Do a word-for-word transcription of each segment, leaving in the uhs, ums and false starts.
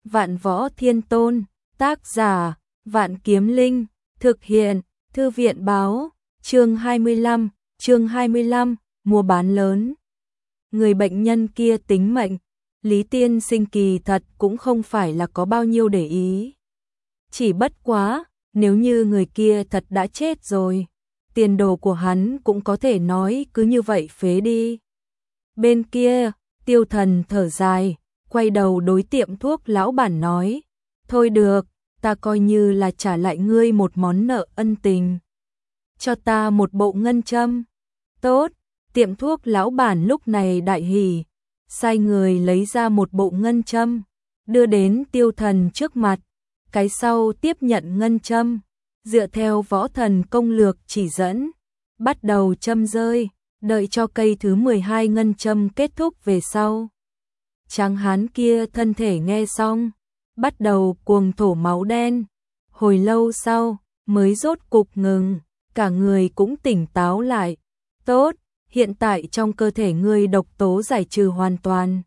Vạn Võ Thiên Tôn, tác giả, Vạn Kiếm Linh, thực hiện, Thư viện báo, chương hai mươi lăm, chương hai mươi lăm, mua bán lớn. Người bệnh nhân kia tính mệnh, Lý Tiên Sinh kỳ thật cũng không phải là có bao nhiêu để ý. Chỉ bất quá, nếu như người kia thật đã chết rồi, tiền đồ của hắn cũng có thể nói cứ như vậy phế đi. Bên kia, Tiêu Thần thở dài, quay đầu đối tiệm thuốc lão bản nói, thôi được, ta coi như là trả lại ngươi một món nợ ân tình. Cho ta một bộ ngân châm. Tốt, tiệm thuốc lão bản lúc này đại hỉ, sai người lấy ra một bộ ngân châm, đưa đến Tiêu Thần trước mặt, cái sau tiếp nhận ngân châm, dựa theo võ thần công lược chỉ dẫn, bắt đầu châm rơi, đợi cho cây thứ mười hai ngân châm kết thúc về sau. Tráng hán kia thân thể nghe xong, bắt đầu cuồng thổ máu đen, hồi lâu sau mới rốt cục ngừng, cả người cũng tỉnh táo lại. Tốt, hiện tại trong cơ thể ngươi độc tố giải trừ hoàn toàn.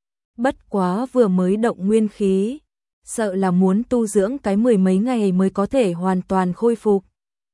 Bất quá vừa mới động nguyên khí, sợ là muốn tu dưỡng cái mười mấy ngày mới có thể hoàn toàn khôi phục.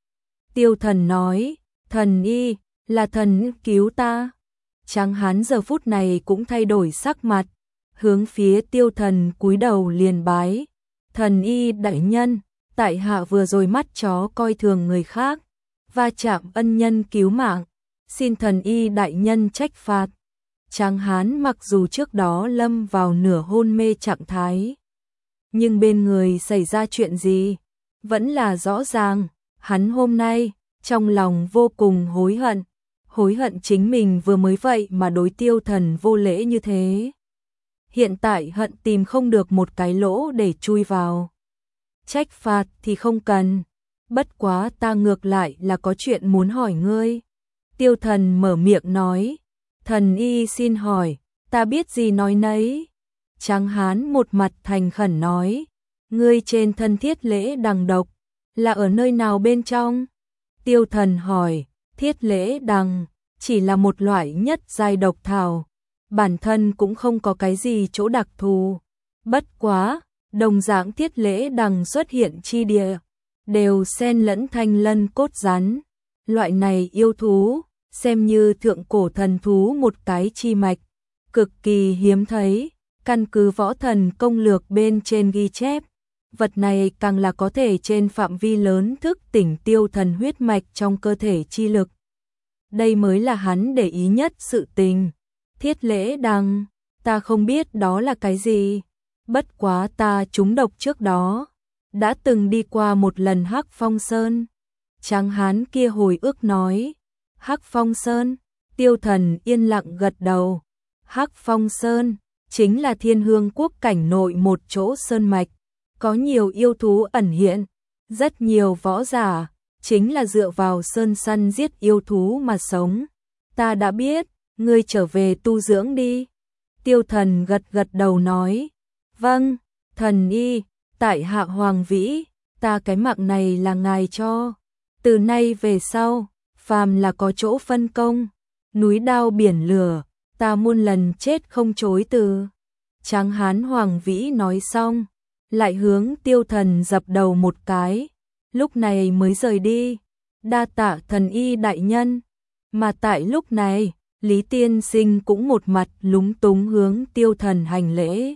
Tiêu Thần nói, thần y, là thần cứu ta. Tráng hán giờ phút này cũng thay đổi sắc mặt, hướng phía Tiêu Thần cúi đầu liền bái. Thần y đại nhân, tại hạ vừa rồi mắt chó coi thường người khác, va chạm ân nhân cứu mạng, xin thần y đại nhân trách phạt. Tráng hán mặc dù trước đó lâm vào nửa hôn mê trạng thái, nhưng bên người xảy ra chuyện gì, vẫn là rõ ràng. Hắn hôm nay, trong lòng vô cùng hối hận, hối hận chính mình vừa mới vậy mà đối Tiêu Thần vô lễ như thế. Hiện tại hận tìm không được một cái lỗ để chui vào. Trách phạt thì không cần, bất quá ta ngược lại là có chuyện muốn hỏi ngươi. Tiêu Thần mở miệng nói, thần y xin hỏi, ta biết gì nói nấy. Tráng hán một mặt thành khẩn nói, ngươi trên thân thiết lễ đằng độc, là ở nơi nào bên trong? Tiêu Thần hỏi, thiết lễ đằng, chỉ là một loại nhất giai độc thảo, bản thân cũng không có cái gì chỗ đặc thù. Bất quá, đồng dạng thiết lễ đằng xuất hiện chi địa, đều xen lẫn thanh lân cốt rắn. Loại này yêu thú, xem như thượng cổ thần thú một cái chi mạch, cực kỳ hiếm thấy, căn cứ võ thần công lược bên trên ghi chép. Vật này càng là có thể trên phạm vi lớn thức tỉnh Tiêu Thần huyết mạch trong cơ thể chi lực. Đây mới là hắn để ý nhất sự tình. Thiết lễ đằng, ta không biết đó là cái gì, bất quá ta trúng độc trước đó, đã từng đi qua một lần Hắc Phong Sơn. Tráng hán kia hồi ức nói, Hắc Phong Sơn. Tiêu Thần yên lặng gật đầu. Hắc Phong Sơn chính là Thiên Hương quốc cảnh nội một chỗ sơn mạch, có nhiều yêu thú ẩn hiện, rất nhiều võ giả chính là dựa vào sơn săn giết yêu thú mà sống. Ta đã biết, ngươi trở về tu dưỡng đi. Tiêu Thần gật gật đầu nói, vâng, thần y, tại hạ Hoàng Vĩ, ta cái mạng này là ngài cho. Từ nay về sau, phàm là có chỗ phân công, núi đao biển lửa, ta muôn lần chết không chối từ. Tráng hán Hoàng Vĩ nói xong, lại hướng Tiêu Thần dập đầu một cái, lúc này mới rời đi. Đa tạ thần y đại nhân. Mà tại lúc này, Lý Tiên Sinh cũng một mặt lúng túng hướng Tiêu Thần hành lễ.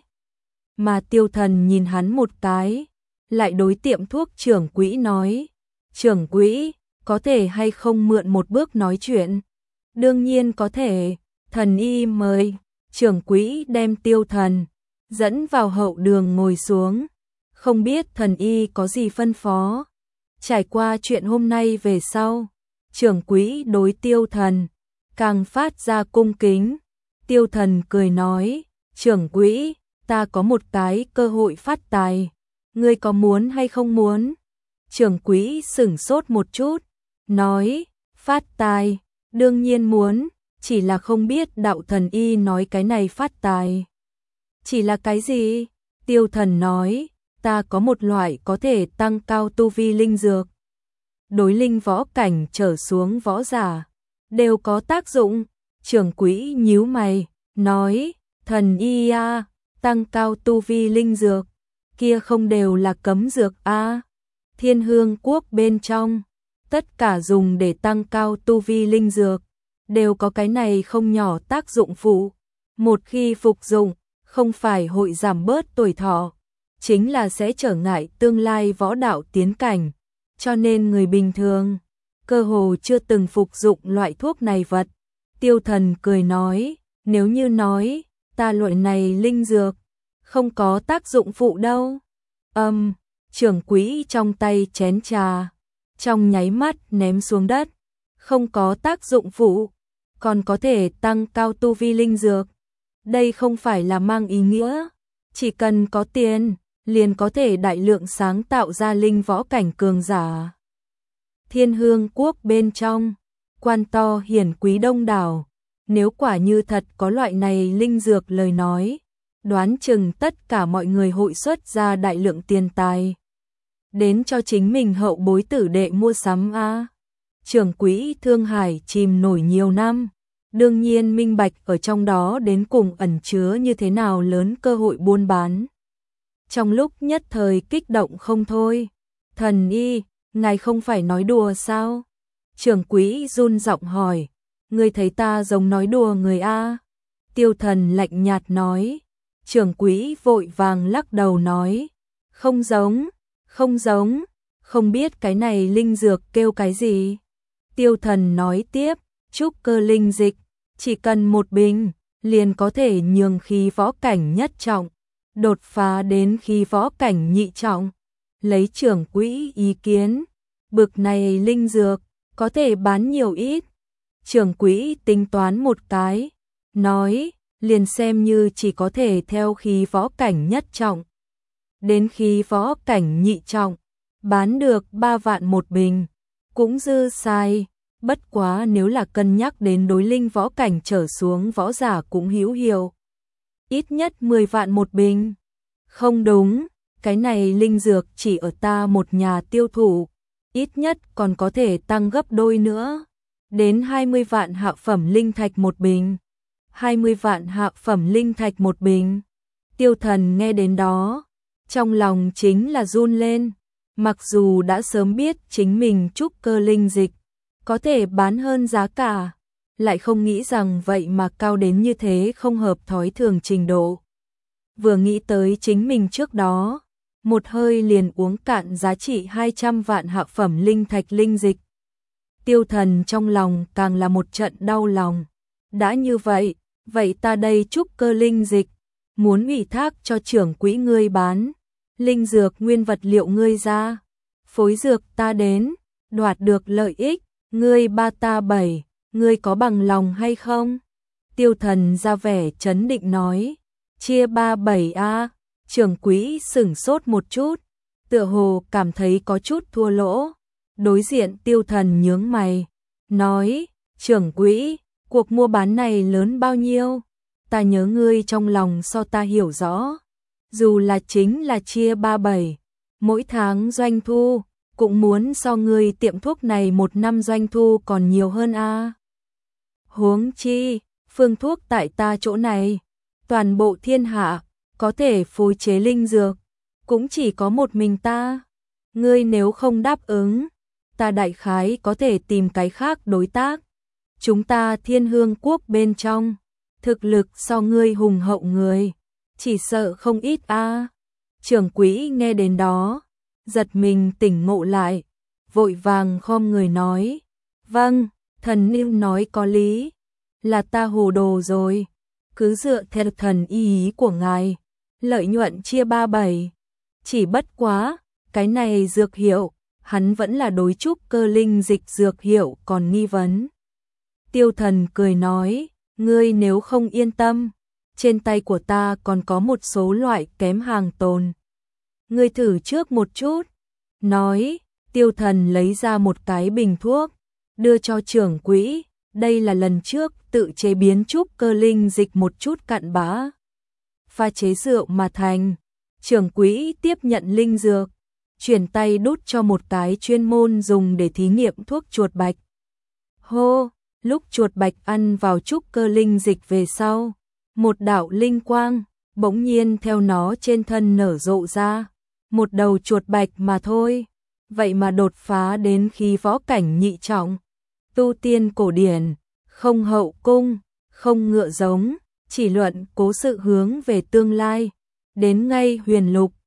Mà Tiêu Thần nhìn hắn một cái, lại đối tiệm thuốc trưởng quỹ nói, trưởng quỹ, có thể hay không mượn một bước nói chuyện? Đương nhiên có thể, thần y mời. Trưởng quỹ đem Tiêu Thần dẫn vào hậu đường ngồi xuống, không biết thần y có gì phân phó. Trải qua chuyện hôm nay về sau, trưởng quỹ đối Tiêu Thần càng phát ra cung kính. Tiêu Thần cười nói, trưởng quỹ, ta có một cái cơ hội phát tài, ngươi có muốn hay không muốn? Trưởng quỹ sửng sốt một chút, nói, phát tài, đương nhiên muốn, chỉ là không biết đạo thần y nói cái này phát tài chỉ là cái gì? Tiêu Thần nói, ta có một loại có thể tăng cao tu vi linh dược, đối linh võ cảnh trở xuống võ giả đều có tác dụng. Trưởng quỹ nhíu mày, nói, thần y a, tăng cao tu vi linh dược, kia không đều là cấm dược a? Thiên Hương Quốc bên trong, tất cả dùng để tăng cao tu vi linh dược, đều có cái này không nhỏ tác dụng phụ. Một khi phục dụng, không phải hội giảm bớt tuổi thọ, chính là sẽ trở ngại tương lai võ đạo tiến cảnh. Cho nên người bình thường, cơ hồ chưa từng phục dụng loại thuốc này vật. Tiêu Thần cười nói, nếu như nói, ta loại này linh dược, không có tác dụng phụ đâu. Âm, um, trưởng quỹ trong tay chén trà, trong nháy mắt ném xuống đất, không có tác dụng phụ, còn có thể tăng cao tu vi linh dược. Đây không phải là mang ý nghĩa, chỉ cần có tiền, liền có thể đại lượng sáng tạo ra linh võ cảnh cường giả. Thiên Hương Quốc bên trong, quan to hiển quý đông đảo, nếu quả như thật có loại này linh dược lời nói, đoán chừng tất cả mọi người hội xuất ra đại lượng tiền tài, đến cho chính mình hậu bối tử đệ mua sắm a. Trưởng quỹ Thương Hải chìm nổi nhiều năm, đương nhiên minh bạch ở trong đó đến cùng ẩn chứa như thế nào lớn cơ hội buôn bán. Trong lúc nhất thời kích động không thôi, thần y, ngài không phải nói đùa sao? Trưởng quỹ run giọng hỏi, ngươi thấy ta giống nói đùa người a? Tiêu Thần lạnh nhạt nói. Trưởng quỹ vội vàng lắc đầu nói, không giống, không giống, không biết cái này linh dược kêu cái gì. Tiêu Thần nói tiếp, trúc cơ linh dịch, chỉ cần một bình, liền có thể nhường khí võ cảnh nhất trọng, đột phá đến khí võ cảnh nhị trọng. Lấy trưởng quỹ ý kiến, bực này linh dược, có thể bán nhiều ít. Trưởng quỹ tính toán một cái, nói, liền xem như chỉ có thể theo khí võ cảnh nhất trọng đến khí võ cảnh nhị trọng, bán được ba vạn một bình, cũng dư sai. Bất quá nếu là cân nhắc đến đối linh võ cảnh trở xuống võ giả cũng hữu hiệu, ít nhất mười vạn một bình. Không đúng, cái này linh dược chỉ ở ta một nhà tiêu thụ, ít nhất còn có thể tăng gấp đôi nữa, đến hai mươi vạn hạ phẩm linh thạch một bình. hai mươi vạn hạ phẩm linh thạch một bình. Tiêu Thần nghe đến đó, trong lòng chính là run lên, mặc dù đã sớm biết chính mình trúc cơ linh dịch có thể bán hơn giá cả, lại không nghĩ rằng vậy mà cao đến như thế, không hợp thói thường trình độ. Vừa nghĩ tới chính mình trước đó, một hơi liền uống cạn giá trị hai trăm vạn hạ phẩm linh thạch linh dịch. Tiêu Thần trong lòng càng là một trận đau lòng. Đã như vậy, vậy ta đây trúc cơ linh dịch, muốn ủy thác cho trưởng quỹ ngươi bán, linh dược nguyên vật liệu ngươi ra, phối dược ta đến, đoạt được lợi ích, ngươi ba ta bảy, ngươi có bằng lòng hay không? Tiêu Thần ra vẻ trấn định nói, chia ba bảy a. Trưởng quỹ sửng sốt một chút, tựa hồ cảm thấy có chút thua lỗ. Đối diện Tiêu Thần nhướng mày, nói, trưởng quỹ, cuộc mua bán này lớn bao nhiêu? Ta nhớ ngươi trong lòng so ta hiểu rõ. Dù là chính là chia ba bảy, mỗi tháng doanh thu, cũng muốn so ngươi tiệm thuốc này một năm doanh thu còn nhiều hơn a. Huống chi, phương thuốc tại ta chỗ này, toàn bộ thiên hạ, có thể phối chế linh dược, cũng chỉ có một mình ta. Ngươi nếu không đáp ứng, ta đại khái có thể tìm cái khác đối tác. Chúng ta Thiên Hương Quốc bên trong, thực lực so ngươi hùng hậu người, chỉ sợ không ít a. Trưởng quỹ nghe đến đó, giật mình tỉnh ngộ lại, vội vàng khom người nói, vâng, thần nương nói có lý, là ta hồ đồ rồi, cứ dựa theo thần ý, ý của ngài, lợi nhuận chia ba bảy. Chỉ bất quá, cái này dược hiệu, hắn vẫn là đối trúc cơ linh dịch dược hiệu còn nghi vấn. Tiêu Thần cười nói, ngươi nếu không yên tâm, trên tay của ta còn có một số loại kém hàng tồn. Ngươi thử trước một chút. Nói, Tiêu Thần lấy ra một cái bình thuốc, đưa cho trưởng quỹ, đây là lần trước tự chế biến trúc cơ linh dịch một chút cặn bã, pha chế rượu mà thành. Trưởng quỹ tiếp nhận linh dược, chuyển tay đút cho một cái chuyên môn dùng để thí nghiệm thuốc chuột bạch. Hô, lúc chuột bạch ăn vào trúc cơ linh dịch về sau, một đạo linh quang bỗng nhiên theo nó trên thân nở rộ ra, một đầu chuột bạch mà thôi, vậy mà đột phá đến khí võ cảnh nhị trọng. Tu tiên cổ điển, không hậu cung, không ngựa giống, chỉ luận cố sự hướng về tương lai, đến ngay huyền lục,